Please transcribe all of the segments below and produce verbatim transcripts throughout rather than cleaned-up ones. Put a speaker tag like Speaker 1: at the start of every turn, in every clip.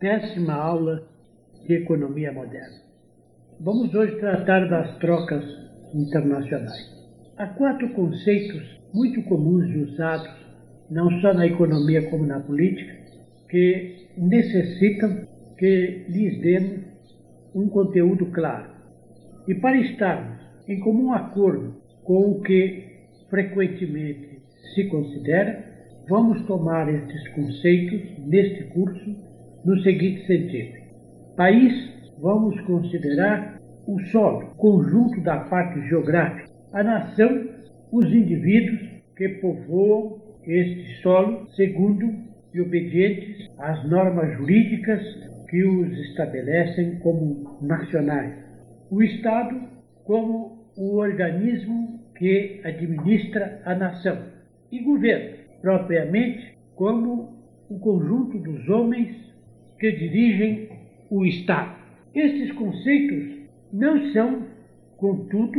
Speaker 1: Péssima aula de economia moderna. Vamos hoje tratar das trocas internacionais. Há quatro conceitos muito comuns e usados, não só na economia como na política, que necessitam que lhes demos um conteúdo claro. E para estarmos em comum acordo com o que frequentemente se considera, vamos tomar estes conceitos neste curso no seguinte sentido. País, vamos considerar o solo, conjunto da parte geográfica, a nação, os indivíduos que povoam este solo segundo e obedientes às normas jurídicas que os estabelecem como nacionais. O Estado como o organismo que administra a nação. E governo, propriamente, como o conjunto dos homens que dirigem o Estado. Estes conceitos não são, contudo,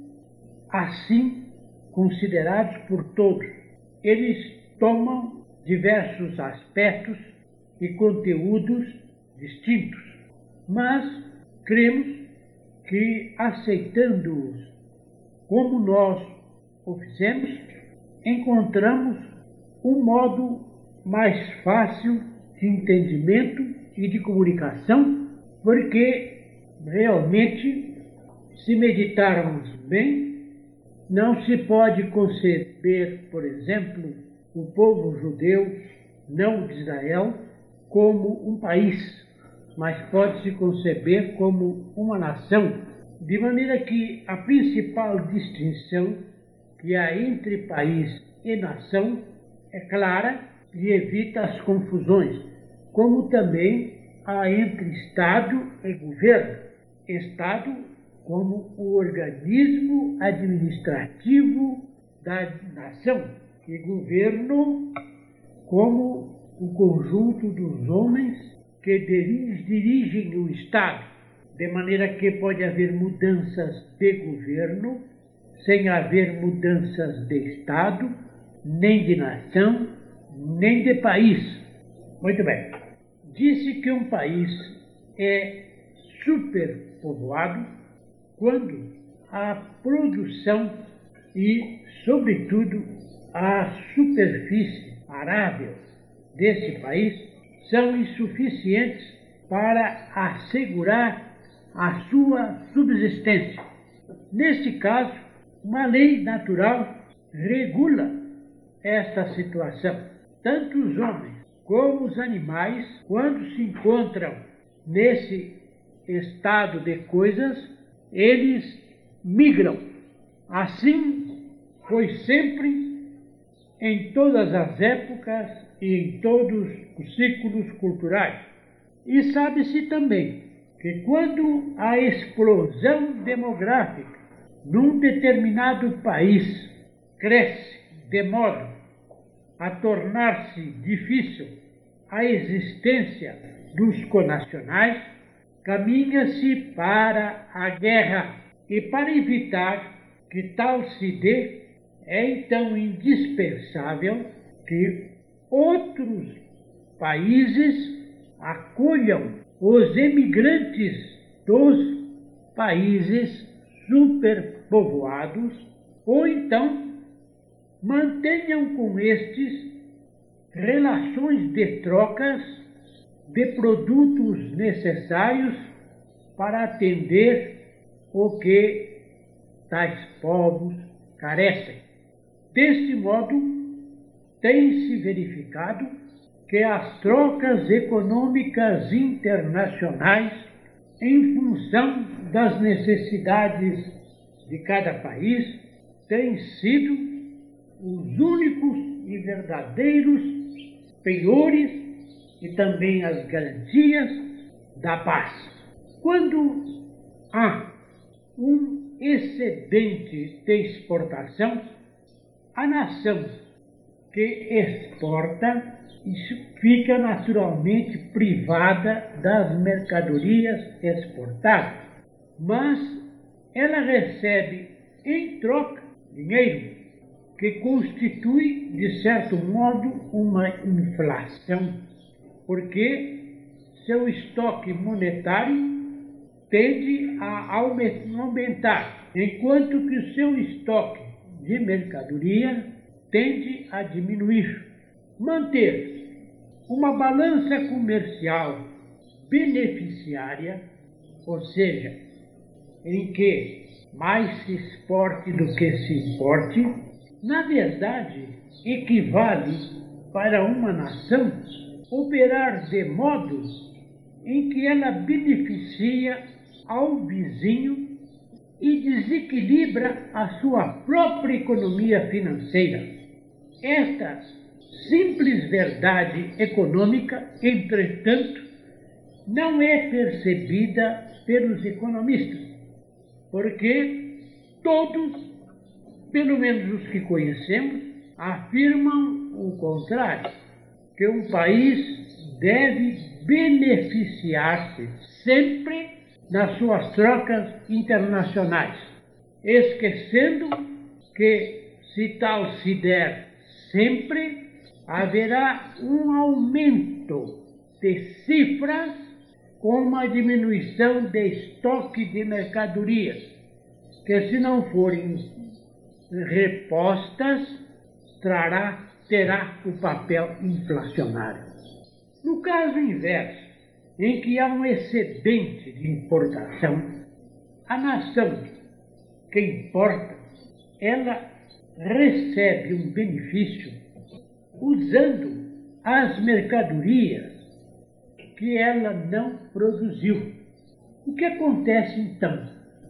Speaker 1: assim considerados por todos. Eles tomam diversos aspectos e conteúdos distintos, mas cremos que, aceitando-os como nós o fizemos, encontramos um modo mais fácil de entendimento e de comunicação, porque realmente, se meditarmos bem, não se pode conceber, por exemplo, o povo judeu, não de Israel, como um país, mas pode-se conceber como uma nação, de maneira que a principal distinção que há entre país e nação é clara e evita as confusões, como também há entre Estado e governo. Estado como o organismo administrativo da nação e governo como o conjunto dos homens que dirigem o Estado, de maneira que pode haver mudanças de governo sem haver mudanças de Estado, nem de nação, nem de país. Muito bem. Disse que um país é superpovoado quando a produção e, sobretudo, a superfície arável desse país são insuficientes para assegurar a sua subsistência. Neste caso, uma lei natural regula esta situação. Tanto os homens como os animais, quando se encontram nesse estado de coisas, eles migram. Assim foi sempre em todas as épocas e em todos os ciclos culturais. E sabe-se também que quando a explosão demográfica num determinado país cresce de modo a tornar-se difícil a existência dos conacionais, caminha-se para a guerra. E para evitar que tal se dê, é então indispensável que outros países acolham os emigrantes dos países superpovoados, ou então mantenham com estes relações de trocas de produtos necessários para atender o que tais povos carecem. Deste modo, tem-se verificado que as trocas econômicas internacionais, em função das necessidades de cada país, têm sido os únicos e verdadeiros penhores e também as garantias da paz. Quando há um excedente de exportação, a nação que exporta fica naturalmente privada das mercadorias exportadas, mas ela recebe em troca dinheiro, que constitui, de certo modo, uma inflação, porque seu estoque monetário tende a aumentar, enquanto que o seu estoque de mercadoria tende a diminuir. Manter uma balança comercial beneficiária, ou seja, em que mais se exporte do que se importe, na verdade equivale para uma nação operar de modo em que ela beneficia ao vizinho e desequilibra a sua própria economia financeira. Esta simples verdade econômica, entretanto, não é percebida pelos economistas, porque todos, pelo menos os que conhecemos, afirmam o contrário, que um país deve beneficiar-se sempre nas suas trocas internacionais, esquecendo que, se tal se der sempre, haverá um aumento de cifras com uma diminuição de estoque de mercadorias, que, se não forem repostas, trará, terá o papel inflacionário. No caso inverso, em que há um excedente de importação, a nação que importa, ela recebe um benefício usando as mercadorias que ela não produziu. O que acontece então?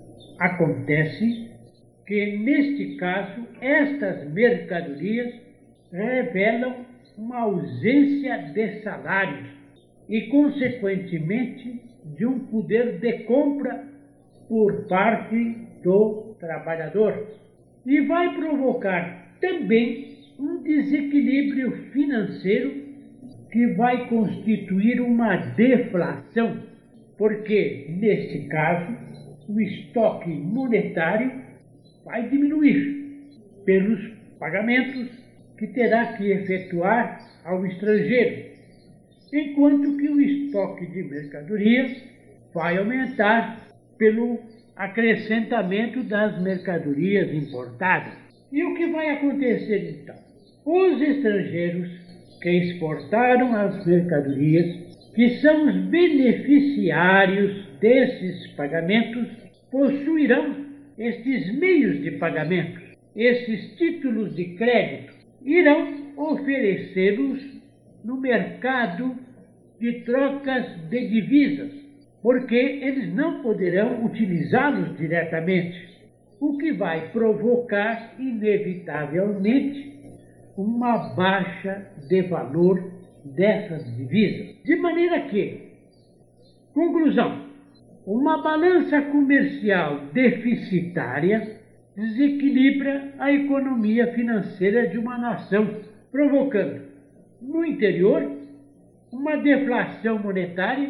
Speaker 1: Acontece que, neste caso, estas mercadorias revelam uma ausência de salários e, consequentemente, de um poder de compra por parte do trabalhador. E vai provocar também um desequilíbrio financeiro que vai constituir uma deflação, porque, neste caso, o estoque monetário vai diminuir pelos pagamentos que terá que efetuar ao estrangeiro, enquanto que o estoque de mercadorias vai aumentar pelo acrescentamento das mercadorias importadas. E o que vai acontecer então? Os estrangeiros que exportaram as mercadorias, que são os beneficiários desses pagamentos, possuirão estes meios de pagamento, esses títulos de crédito, irão oferecê-los no mercado de trocas de divisas, porque eles não poderão utilizá-los diretamente, o que vai provocar, inevitavelmente, uma baixa de valor dessas divisas. De maneira que, conclusão, uma balança comercial deficitária desequilibra a economia financeira de uma nação, provocando, no interior, uma deflação monetária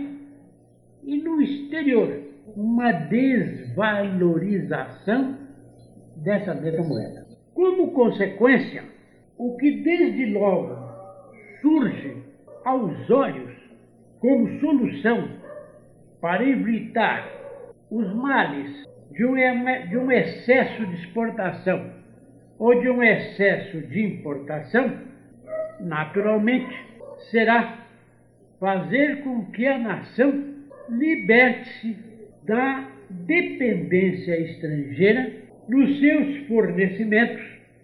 Speaker 1: e, no exterior, uma desvalorização dessa mesma moeda. Como consequência, o que desde logo surge aos olhos como solução para evitar os males de um, de um excesso de exportação ou de um excesso de importação, naturalmente, será fazer com que a nação liberte-se da dependência estrangeira nos seus fornecimentos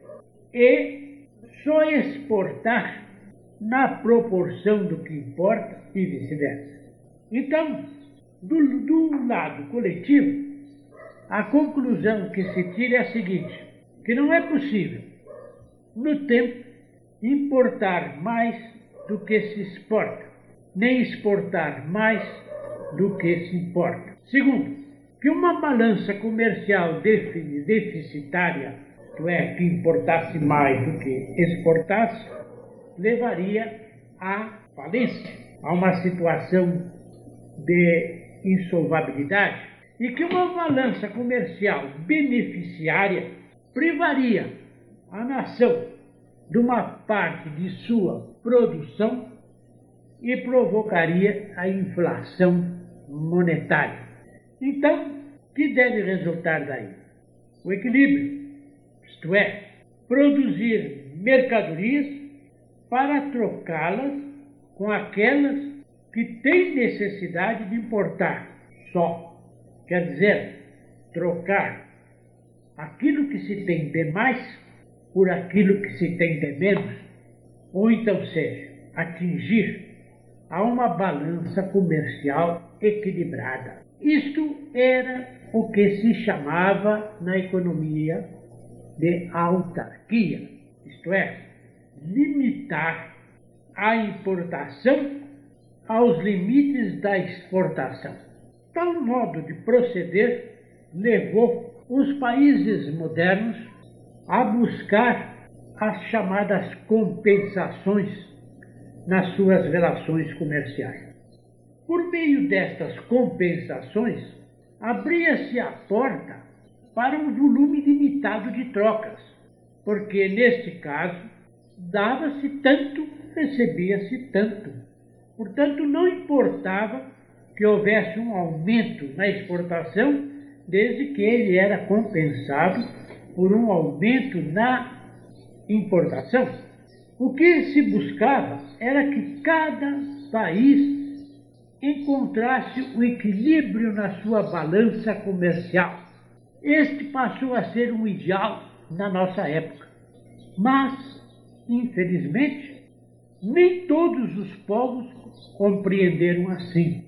Speaker 1: e só exportar na proporção do que importa e vice-versa. Então, do, do lado coletivo, a conclusão que se tira é a seguinte, que não é possível, no tempo, importar mais do que se exporta, nem exportar mais do que se importa. Segundo, que uma balança comercial deficitária, isto é, que importasse mais do que exportasse, levaria à falência, a uma situação de insolvabilidade, e que uma balança comercial beneficiária privaria a nação de uma parte de sua produção e provocaria a inflação monetária. Então, o que deve resultar daí? O equilíbrio, isto é, produzir mercadorias para trocá-las com aquelas que têm necessidade de importar só. Quer dizer, trocar aquilo que se tem de mais por aquilo que se tem de menos, ou então seja, atingir a uma balança comercial equilibrada. Isto era o que se chamava na economia de autarquia, isto é, limitar a importação aos limites da exportação. Tal modo de proceder levou os países modernos a buscar as chamadas compensações nas suas relações comerciais. Por meio destas compensações, abria-se a porta para um volume limitado de trocas, porque, neste caso, dava-se tanto, recebia-se tanto. Portanto, não importava que houvesse um aumento na exportação, desde que ele era compensado por um aumento na importação. O que se buscava era que cada país encontrasse o equilíbrio na sua balança comercial. Este passou a ser um ideal na nossa época. Mas, infelizmente, nem todos os povos compreenderam assim.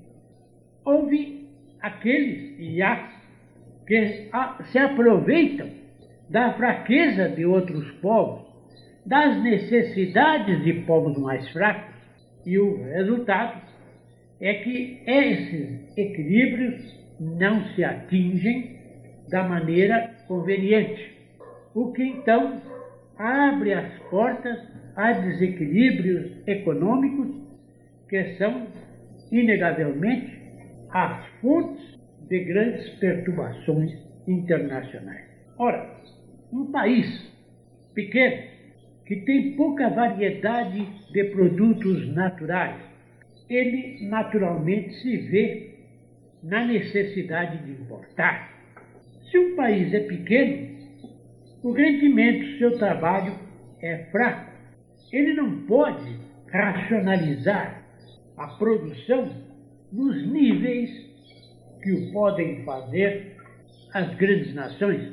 Speaker 1: Houve aqueles, e há, que se aproveitam da fraqueza de outros povos, das necessidades de povos mais fracos, e o resultado é que esses equilíbrios não se atingem da maneira conveniente, o que então abre as portas a desequilíbrios econômicos que são, inegavelmente, as fontes de grandes perturbações internacionais. Ora, um país pequeno, que tem pouca variedade de produtos naturais, ele naturalmente se vê na necessidade de importar. Se um país é pequeno, o rendimento do seu trabalho é fraco. Ele não pode racionalizar a produção nos níveis que o podem fazer as grandes nações.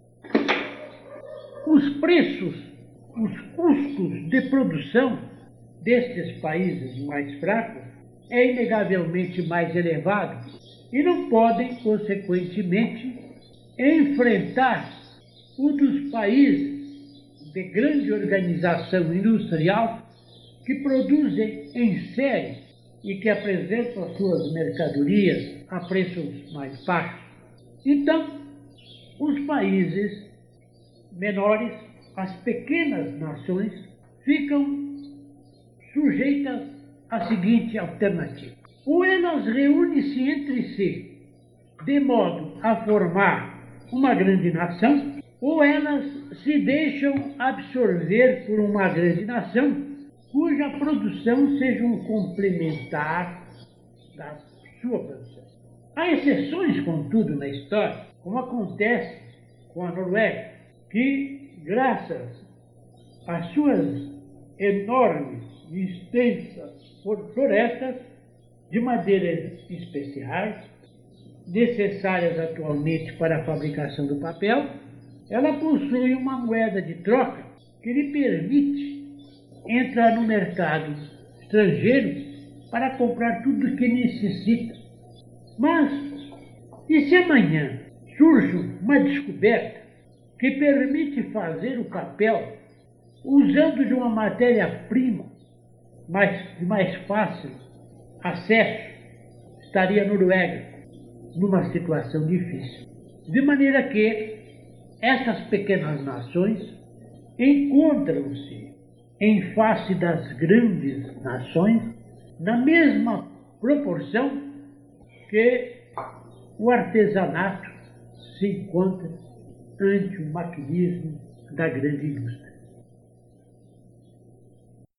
Speaker 1: Os preços, os custos de produção destes países mais fracos é inegavelmente mais elevado e não podem, consequentemente, enfrentar o dos países de grande organização industrial que produzem em série e que apresentam as suas mercadorias a preços mais baixos. Então, os países menores, as pequenas nações, ficam sujeitas à seguinte alternativa. Ou elas reúnem-se entre si de modo a formar uma grande nação, ou elas se deixam absorver por uma grande nação cuja produção seja um complementar da sua produção. Há exceções, contudo, na história, como acontece com a Noruega, que, graças às suas enormes e extensas florestas de madeiras especiais, necessárias atualmente para a fabricação do papel, ela possui uma moeda de troca que lhe permite entrar no mercado estrangeiro para comprar tudo o que necessita. Mas, e se amanhã surge uma descoberta que permite fazer o papel usando de uma matéria-prima mais, de mais fácil acesso, estaria a Noruega numa situação difícil. De maneira que essas pequenas nações encontram-se em face das grandes nações na mesma proporção que o artesanato se encontra ante o maquinismo da grande indústria.